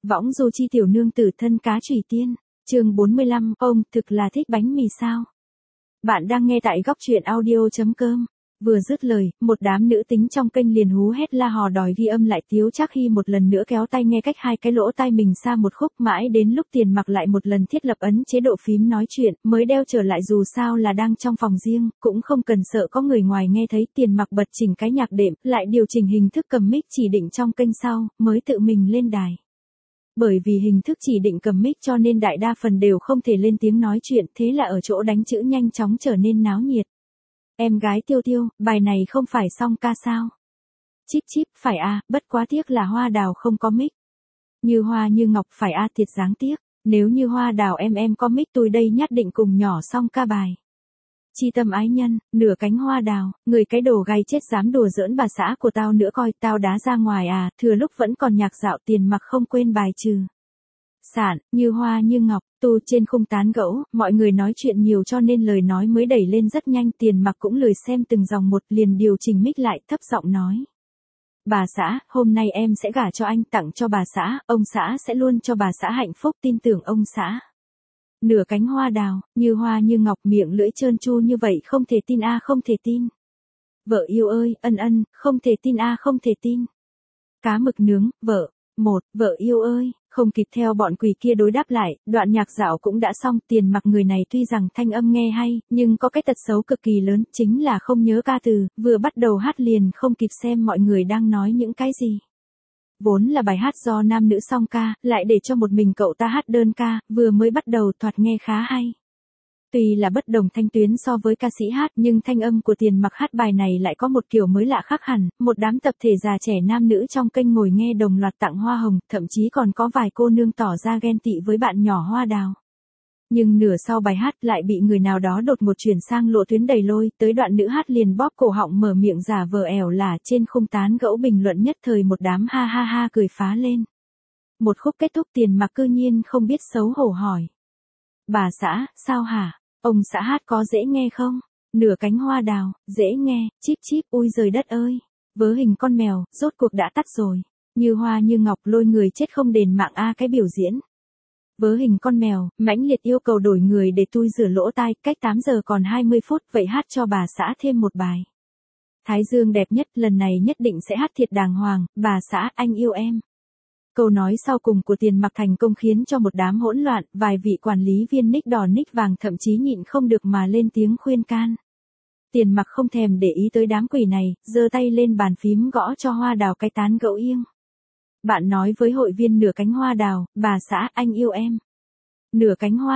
Võng du chi tiểu nương tử thân cá chủy tiên. Chương 45, ông thực là thích bánh mì sao? Bạn đang nghe tại góc truyện audio.com. Vừa dứt lời, một đám nữ tính trong kênh liền hú hét la hò đòi ghi âm lại Tiếu Trác Hy một lần nữa kéo tay nghe cách hai cái lỗ tai mình xa một khúc, mãi đến lúc Tiền Mặc lại một lần thiết lập ấn chế độ phím nói chuyện, mới đeo trở lại, dù sao là đang trong phòng riêng, cũng không cần sợ có người ngoài nghe thấy. Tiền Mặc bật chỉnh cái nhạc đệm, lại điều chỉnh hình thức cầm mic chỉ định trong kênh sau, mới tự mình lên đài. Bởi vì hình thức chỉ định cầm mic cho nên đại đa phần đều không thể lên tiếng nói chuyện, thế là ở chỗ đánh chữ nhanh chóng trở nên náo nhiệt. Em gái Tiêu Tiêu, bài này không phải song ca sao? Chíp chíp, phải à, bất quá tiếc là Hoa Đào không có mic. Như Hoa như Ngọc, phải à, thiệt đáng tiếc. Nếu như Hoa Đào em có mic tôi đây nhất định cùng nhỏ song ca bài. Chi tâm ái nhân, nửa cánh hoa đào, người cái đồ gay chết dám đùa giỡn bà xã của tao nữa coi, tao đá ra ngoài à, thừa lúc vẫn còn nhạc dạo. Tiền Mặc không quên bài trừ sạn, như hoa như ngọc, tu trên khung tán gẫu, mọi người nói chuyện nhiều cho nên lời nói mới đẩy lên rất nhanh. Tiền Mặc cũng lười xem từng dòng một, liền điều chỉnh mic lại, thấp giọng nói. Bà xã, hôm nay em sẽ gả cho anh, tặng cho bà xã, ông xã sẽ luôn cho bà xã hạnh phúc, tin tưởng ông xã. Nửa cánh hoa đào, như hoa như ngọc, miệng lưỡi trơn tru như vậy, không thể tin a, không thể tin. Vợ yêu ơi, ân, không thể tin a, không thể tin. Cá mực nướng, vợ, vợ yêu ơi, không kịp theo bọn quỷ kia đối đáp lại, đoạn nhạc dạo cũng đã xong. Tiền Mặc người này tuy rằng thanh âm nghe hay, nhưng có cái tật xấu cực kỳ lớn, chính là không nhớ ca từ, vừa bắt đầu hát liền không kịp xem mọi người đang nói những cái gì. Vốn là bài hát do nam nữ song ca, lại để cho một mình cậu ta hát đơn ca, vừa mới bắt đầu thoạt nghe khá hay. Tuy là bất đồng thanh tuyến so với ca sĩ hát, nhưng thanh âm của Tiền Mặc hát bài này lại có một kiểu mới lạ khác hẳn. Một đám tập thể già trẻ nam nữ trong kênh ngồi nghe đồng loạt tặng hoa hồng, thậm chí còn có vài cô nương tỏ ra ghen tị với bạn nhỏ Hoa Đào. Nhưng nửa sau bài hát lại bị người nào đó đột ngột chuyển sang lộ tuyến đầy lôi, tới đoạn nữ hát liền bóp cổ họng mở miệng giả vờ ẻo lả. Trên khung tán gẫu bình luận nhất thời một đám ha ha ha cười phá lên. Một khúc kết thúc, Tiền Mặc cư nhiên không biết xấu hổ hỏi. Bà xã, sao hả? Ông xã hát có dễ nghe không? Nửa cánh hoa đào, dễ nghe, chíp chíp, ui giời đất ơi. Vớ hình con mèo, rốt cuộc đã tắt rồi. Như hoa như ngọc, lôi người chết không đền mạng a, cái biểu diễn. Vớ hình con mèo, mãnh liệt yêu cầu đổi người để tui rửa lỗ tai, cách 8 giờ còn 20 phút, vậy hát cho bà xã thêm một bài. Thái Dương đẹp nhất, lần này nhất định sẽ hát thiệt đàng hoàng, bà xã, anh yêu em. Câu nói sau cùng của Tiền Mặc thành công khiến cho một đám hỗn loạn, vài vị quản lý viên nick đỏ nick vàng thậm chí nhịn không được mà lên tiếng khuyên can. Tiền Mặc không thèm để ý tới đám quỷ này, giơ tay lên bàn phím gõ cho Hoa Đào cái tán gẫu yên. Bạn nói với hội viên nửa cánh hoa đào, bà xã, anh yêu em. Nửa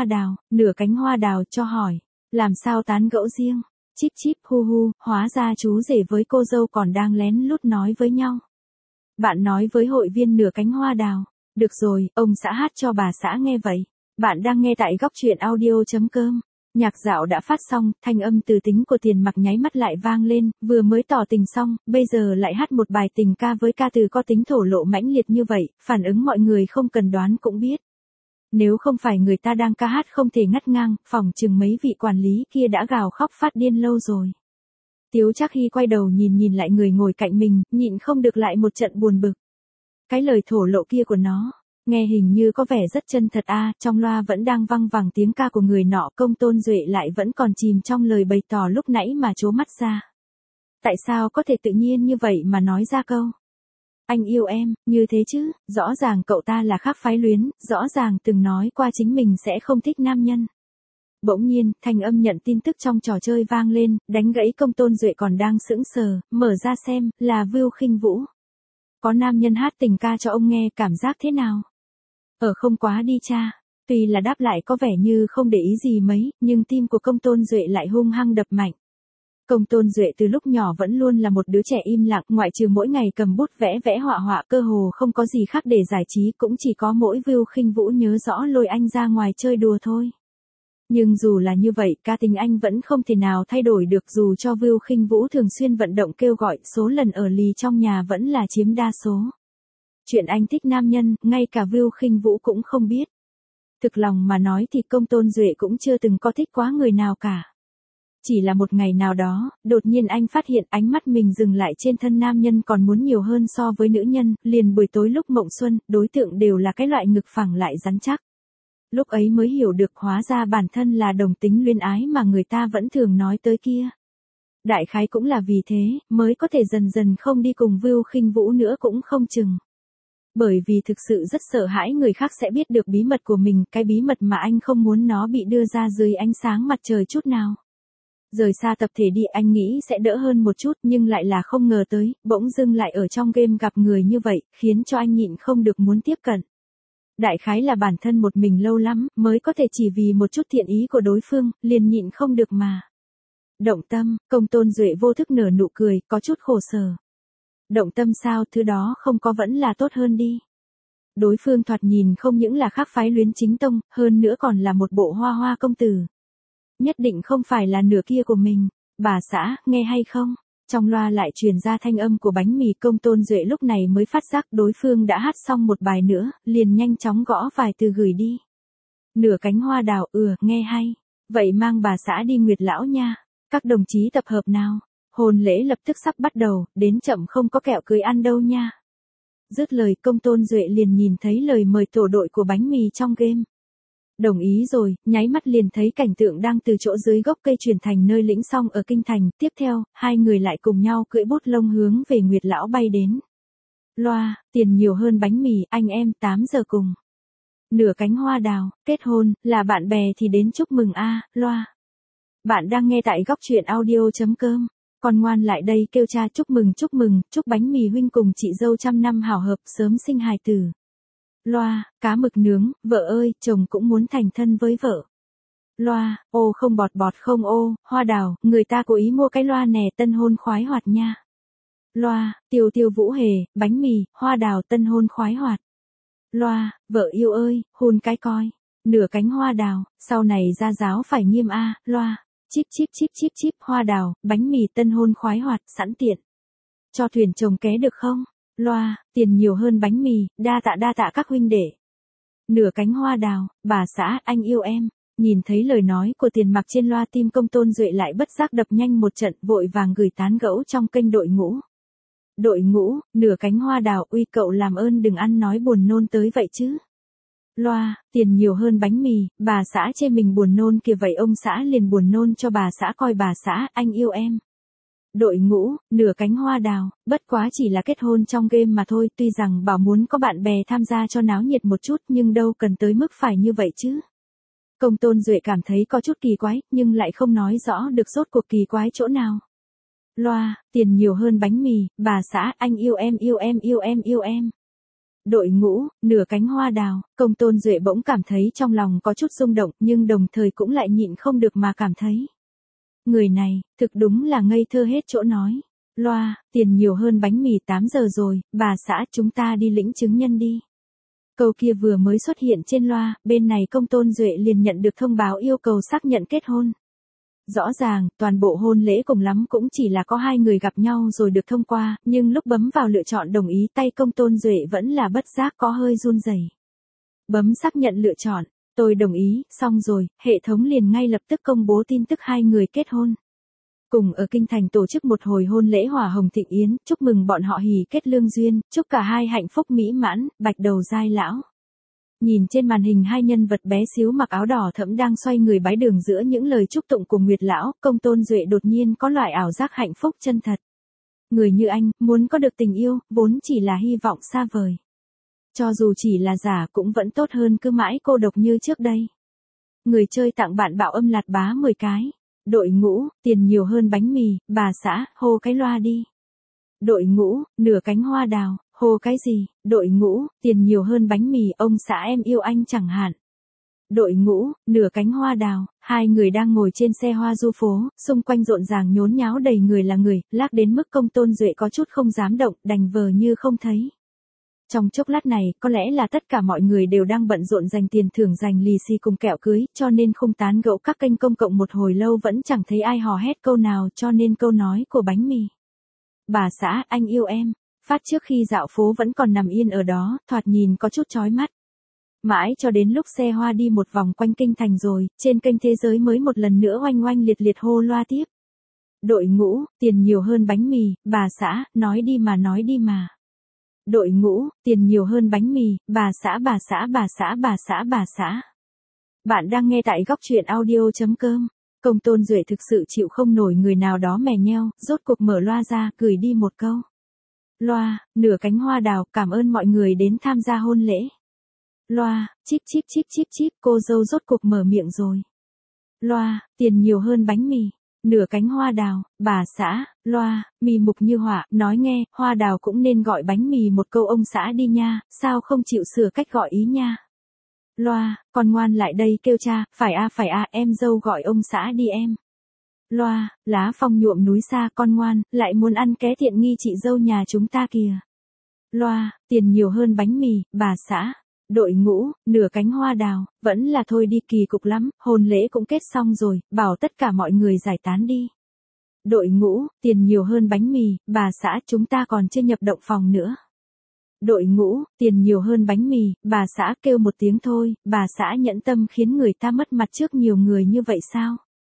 cánh hoa đào cho hỏi, làm sao tán gẫu riêng? Chíp chíp, hu hu, hóa ra chú rể với cô dâu còn đang lén lút nói với nhau. Bạn nói với hội viên nửa cánh hoa đào, được rồi, ông xã hát cho bà xã nghe vậy. Bạn đang nghe tại góc truyện audio.com. Nhạc dạo đã phát xong, thanh âm từ tính của Tiền Mặc nháy mắt lại vang lên, vừa mới tỏ tình xong, bây giờ lại hát một bài tình ca với ca từ có tính thổ lộ mãnh liệt như vậy, phản ứng mọi người không cần đoán cũng biết. Nếu không phải người ta đang ca hát không thể ngắt ngang, phỏng chừng mấy vị quản lý kia đã gào khóc phát điên lâu rồi. Tiếu Trác Hy quay đầu nhìn lại người ngồi cạnh mình, nhịn không được lại một trận buồn bực. Cái lời thổ lộ kia của nó, nghe hình như có vẻ rất chân thật a, trong loa vẫn đang văng vẳng tiếng ca của người nọ, Công Tôn Duệ lại vẫn còn chìm trong lời bày tỏ lúc nãy mà trố mắt ra. Tại sao có thể tự nhiên như vậy mà nói ra câu anh yêu em, như thế chứ, rõ ràng cậu ta là khác phái luyến, rõ ràng từng nói qua chính mình sẽ không thích nam nhân. Bỗng nhiên, thanh âm nhận tin tức trong trò chơi vang lên, đánh gãy Công Tôn Duệ còn đang sững sờ, mở ra xem, là Vưu Khinh Vũ. Có nam nhân hát tình ca cho ông nghe, cảm giác thế nào? Không quá đi cha. Tuy là đáp lại có vẻ như không để ý gì mấy, nhưng tim của Công Tôn Duệ lại hung hăng đập mạnh. Công Tôn Duệ từ lúc nhỏ vẫn luôn là một đứa trẻ im lặng, ngoại trừ mỗi ngày cầm bút vẽ họa, cơ hồ không có gì khác để giải trí, cũng chỉ có mỗi Vưu Khinh Vũ nhớ rõ lôi anh ra ngoài chơi đùa thôi. Nhưng dù là như vậy, cá tính anh vẫn không thể nào thay đổi được, dù cho Vưu Khinh Vũ thường xuyên vận động kêu gọi, số lần ở lì trong nhà vẫn là chiếm đa số. Chuyện anh thích nam nhân, ngay cả Vưu Khinh Vũ cũng không biết. Thực lòng mà nói thì Công Tôn Duệ cũng chưa từng có thích quá người nào cả. Chỉ là một ngày nào đó, đột nhiên anh phát hiện ánh mắt mình dừng lại trên thân nam nhân còn muốn nhiều hơn so với nữ nhân, liền buổi tối lúc mộng xuân, đối tượng đều là cái loại ngực phẳng lại rắn chắc. Lúc ấy mới hiểu được hóa ra bản thân là đồng tính luyến ái mà người ta vẫn thường nói tới kia. Đại khái cũng là vì thế, mới có thể dần dần không đi cùng Vưu Khinh Vũ nữa cũng không chừng. Bởi vì thực sự rất sợ hãi người khác sẽ biết được bí mật của mình, cái bí mật mà anh không muốn nó bị đưa ra dưới ánh sáng mặt trời chút nào. Rời xa tập thể đi anh nghĩ sẽ đỡ hơn một chút nhưng lại là không ngờ tới, bỗng dưng lại ở trong game gặp người như vậy, khiến cho anh nhịn không được muốn tiếp cận. Đại khái là bản thân một mình lâu lắm, mới có thể chỉ vì một chút thiện ý của đối phương, liền nhịn không được mà. Động tâm, Công Tôn Duệ vô thức nở nụ cười, có chút khổ sở. Động tâm sao, thứ đó không có vẫn là tốt hơn đi. Đối phương thoạt nhìn không những là khác phái luyến chính tông, hơn nữa còn là một bộ hoa hoa công tử. Nhất định không phải là nửa kia của mình. Bà xã, nghe hay không? Trong loa lại truyền ra thanh âm của bánh mì. Công Tôn Duệ lúc này mới phát giác đối phương đã hát xong một bài nữa, liền nhanh chóng gõ vài từ gửi đi. Nửa cánh hoa đào, nghe hay. Vậy mang bà xã đi Nguyệt Lão nha. Các đồng chí tập hợp nào. Hôn lễ lập tức sắp bắt đầu, đến chậm không có kẹo cưới ăn đâu nha. Dứt lời Công Tôn Duệ liền nhìn thấy lời mời tổ đội của bánh mì trong game. Đồng ý rồi, nháy mắt liền thấy cảnh tượng đang từ chỗ dưới gốc cây chuyển thành nơi lĩnh song ở kinh thành. Tiếp theo, hai người lại cùng nhau cưỡi bút lông hướng về Nguyệt Lão bay đến. Loa, tiền nhiều hơn bánh mì, anh em 8 giờ cùng. Nửa cánh hoa đào, kết hôn, là bạn bè thì đến chúc mừng a. Loa. Bạn đang nghe tại góc truyện audio.com. Con ngoan lại đây kêu cha chúc mừng, chúc bánh mì huynh cùng chị dâu trăm năm hảo hợp sớm sinh hài tử. Loa, cá mực nướng, vợ ơi, chồng cũng muốn thành thân với vợ. Loa, ô không bọt không ô, hoa đào, người ta cố ý mua cái loa nè tân hôn khoái hoạt nha. Loa, Tiêu Vũ Hề, bánh mì, hoa đào tân hôn khoái hoạt. Loa, vợ yêu ơi, hôn cái coi. Nửa cánh hoa đào, sau này ra giáo phải nghiêm a. Loa, chip, hoa đào, bánh mì tân hôn khoái hoạt, sẵn tiện. Cho thuyền chồng ké được không? Loa, tiền nhiều hơn bánh mì, đa tạ các huynh đệ. Nửa cánh hoa đào, bà xã, anh yêu em. Nhìn thấy lời nói của Tiền Mặc trên loa tim Công Tôn Duệ lại bất giác đập nhanh một trận, vội vàng gửi tán gẫu trong kênh đội ngũ. Đội ngũ, nửa cánh hoa đào, uy cậu làm ơn đừng ăn nói buồn nôn tới vậy chứ. Loa, tiền nhiều hơn bánh mì, bà xã chê mình buồn nôn kìa vậy ông xã liền buồn nôn cho bà xã coi bà xã, anh yêu em. Đội ngũ, nửa cánh hoa đào, bất quá chỉ là kết hôn trong game mà thôi, tuy rằng bảo muốn có bạn bè tham gia cho náo nhiệt một chút nhưng đâu cần tới mức phải như vậy chứ. Công Tôn Duệ cảm thấy có chút kỳ quái, nhưng lại không nói rõ được rốt cuộc kỳ quái chỗ nào. Loa, tiền nhiều hơn bánh mì, bà xã, anh yêu em. Đội ngũ, nửa cánh hoa đào, Công Tôn Duệ bỗng cảm thấy trong lòng có chút rung động nhưng đồng thời cũng lại nhịn không được mà cảm thấy. Người này, thực đúng là ngây thơ hết chỗ nói. Loa, tiền nhiều hơn bánh mì 8 giờ rồi, bà xã chúng ta đi lĩnh chứng nhân đi. Câu kia vừa mới xuất hiện trên loa, bên này Công Tôn Duệ liền nhận được thông báo yêu cầu xác nhận kết hôn. Rõ ràng, toàn bộ hôn lễ cùng lắm cũng chỉ là có hai người gặp nhau rồi được thông qua, nhưng lúc bấm vào lựa chọn đồng ý tay Công Tôn Duệ vẫn là bất giác có hơi run rẩy. Bấm xác nhận lựa chọn, tôi đồng ý, xong rồi, hệ thống liền ngay lập tức công bố tin tức hai người kết hôn. Cùng ở kinh thành tổ chức một hồi hôn lễ hòa hồng thịnh yến, chúc mừng bọn họ hỷ kết lương duyên, chúc cả hai hạnh phúc mỹ mãn, bạch đầu giai lão. Nhìn trên màn hình hai nhân vật bé xíu mặc áo đỏ thẫm đang xoay người bái đường giữa những lời chúc tụng của Nguyệt Lão, Công Tôn Duệ đột nhiên có loại ảo giác hạnh phúc chân thật. Người như anh, muốn có được tình yêu, vốn chỉ là hy vọng xa vời. Cho dù chỉ là giả cũng vẫn tốt hơn cứ mãi cô độc như trước đây. Người chơi tặng bạn bảo âm lạt bá 10 cái. Đội ngũ, tiền nhiều hơn bánh mì, bà xã, hô cái loa đi. Đội ngũ, nửa cánh hoa đào, hô cái gì, đội ngũ, tiền nhiều hơn bánh mì, ông xã em yêu anh chẳng hạn. Đội ngũ, nửa cánh hoa đào, hai người đang ngồi trên xe hoa du phố, xung quanh rộn ràng nhốn nháo đầy người là người, lác đến mức Công Tôn Duệ có chút không dám động, đành vờ như không thấy. Trong chốc lát này, có lẽ là tất cả mọi người đều đang bận rộn dành tiền thưởng dành lì xì cùng kẹo cưới, cho nên không tán gẫu các kênh công cộng một hồi lâu vẫn chẳng thấy ai hò hét câu nào, cho nên câu nói của bánh mì. Bà xã, anh yêu em. Phát trước khi dạo phố vẫn còn nằm yên ở đó, thoạt nhìn có chút chói mắt. Mãi cho đến lúc xe hoa đi một vòng quanh kinh thành rồi, trên kênh Thế Giới mới một lần nữa oanh oanh liệt liệt hô loa tiếp. Đội ngũ, tiền nhiều hơn bánh mì, bà xã, nói đi mà nói đi mà. Đội ngũ, tiền nhiều hơn bánh mì, bà xã bà xã bà xã bà xã bà xã. Bạn đang nghe tại góc truyện audio.com. Công Tôn Duệ thực sự chịu không nổi người nào đó mè nheo, rốt cuộc mở loa ra, gửi đi một câu. Loa, nửa cánh hoa đào, cảm ơn mọi người đến tham gia hôn lễ. Loa, chíp chíp chíp chíp chíp, cô dâu rốt cuộc mở miệng rồi. Loa, tiền nhiều hơn bánh mì. Nửa cánh hoa đào, bà xã, loa, mì mục như họa, nói nghe, hoa đào cũng nên gọi bánh mì một câu ông xã đi nha, sao không chịu sửa cách gọi ý nha. Loa, con ngoan lại đây kêu cha, phải a, em dâu gọi ông xã đi em. Loa, lá phong nhuộm núi xa, con ngoan, lại muốn ăn ké tiện nghi chị dâu nhà chúng ta kìa. Loa, tiền nhiều hơn bánh mì, bà xã. Đội ngũ, nửa cánh hoa đào, vẫn là thôi đi, kỳ cục lắm, hôn lễ cũng kết xong rồi, bảo tất cả mọi người giải tán đi. Đội ngũ, tiền nhiều hơn bánh mì, bà xã, chúng ta còn chưa nhập động phòng nữa. Đội ngũ, tiền nhiều hơn bánh mì, bà xã, kêu một tiếng thôi, bà xã nhẫn tâm khiến người ta mất mặt trước nhiều người như vậy sao?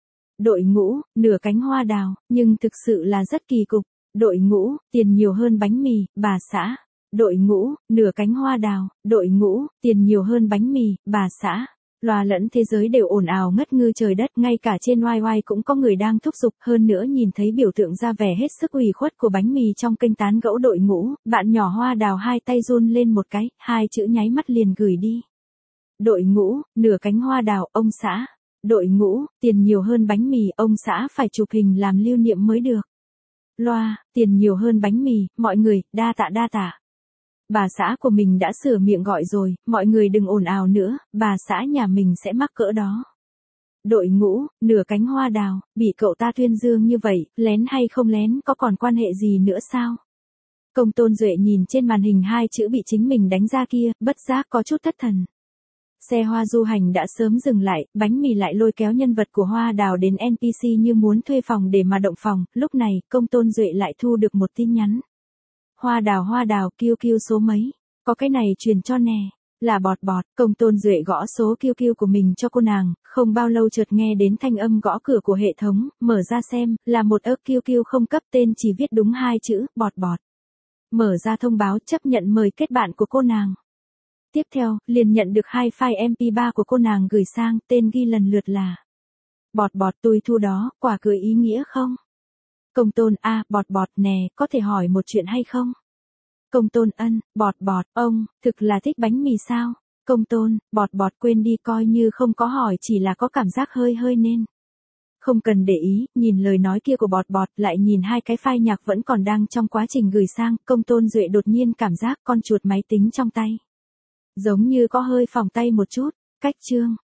Đội ngũ, nửa cánh hoa đào, nhưng thực sự là rất kỳ cục. Đội ngũ, tiền nhiều hơn bánh mì, bà xã. Đội ngũ, nửa cánh hoa đào, đội ngũ, tiền nhiều hơn bánh mì, bà xã. Loa lẫn thế giới đều ồn ào ngất ngư trời đất, ngay cả trên YY cũng có người đang thúc giục, hơn nữa nhìn thấy biểu tượng ra vẻ hết sức ủy khuất của bánh mì trong kênh tán gẫu đội ngũ, bạn nhỏ hoa đào hai tay run lên một cái, hai chữ nháy mắt liền gửi đi. Đội ngũ, nửa cánh hoa đào, ông xã. Đội ngũ, tiền nhiều hơn bánh mì, ông xã phải chụp hình làm lưu niệm mới được. Loa, tiền nhiều hơn bánh mì, mọi người, đa tạ đa tạ. Bà xã của mình đã sửa miệng gọi rồi, mọi người đừng ồn ào nữa, bà xã nhà mình sẽ mắc cỡ đó. Đội ngũ, nửa cánh hoa đào, bị cậu ta tuyên dương như vậy, lén hay không lén có còn quan hệ gì nữa sao? Công Tôn Duệ nhìn trên màn hình hai chữ bị chính mình đánh ra kia, bất giác có chút thất thần. Xe hoa du hành đã sớm dừng lại, bánh mì lại lôi kéo nhân vật của hoa đào đến NPC như muốn thuê phòng để mà động phòng, lúc này, Công Tôn Duệ lại thu được một tin nhắn. Hoa đào, QQ số mấy, có cái này truyền cho nè, là bọt, Công Tôn Duệ gõ số QQ của mình cho cô nàng, không bao lâu chợt nghe đến thanh âm gõ cửa của hệ thống, mở ra xem, là một QQ không cấp tên chỉ viết đúng hai chữ, bọt. Mở ra thông báo chấp nhận mời kết bạn của cô nàng. Tiếp theo, liền nhận được hai file MP3 của cô nàng gửi sang, tên ghi lần lượt là bọt tôi thu đó, quả cười ý nghĩa không? Công Tôn bọt nè, có thể hỏi một chuyện hay không? Công Tôn ân, bọt, ông, thực là thích bánh mì sao? Công Tôn, bọt quên đi, coi như không có hỏi, chỉ là có cảm giác hơi nên. Không cần để ý, nhìn lời nói kia của bọt lại nhìn hai cái file nhạc vẫn còn đang trong quá trình gửi sang, Công Tôn Duệ đột nhiên cảm giác con chuột máy tính trong tay giống như có hơi phỏng tay một chút. Cách chương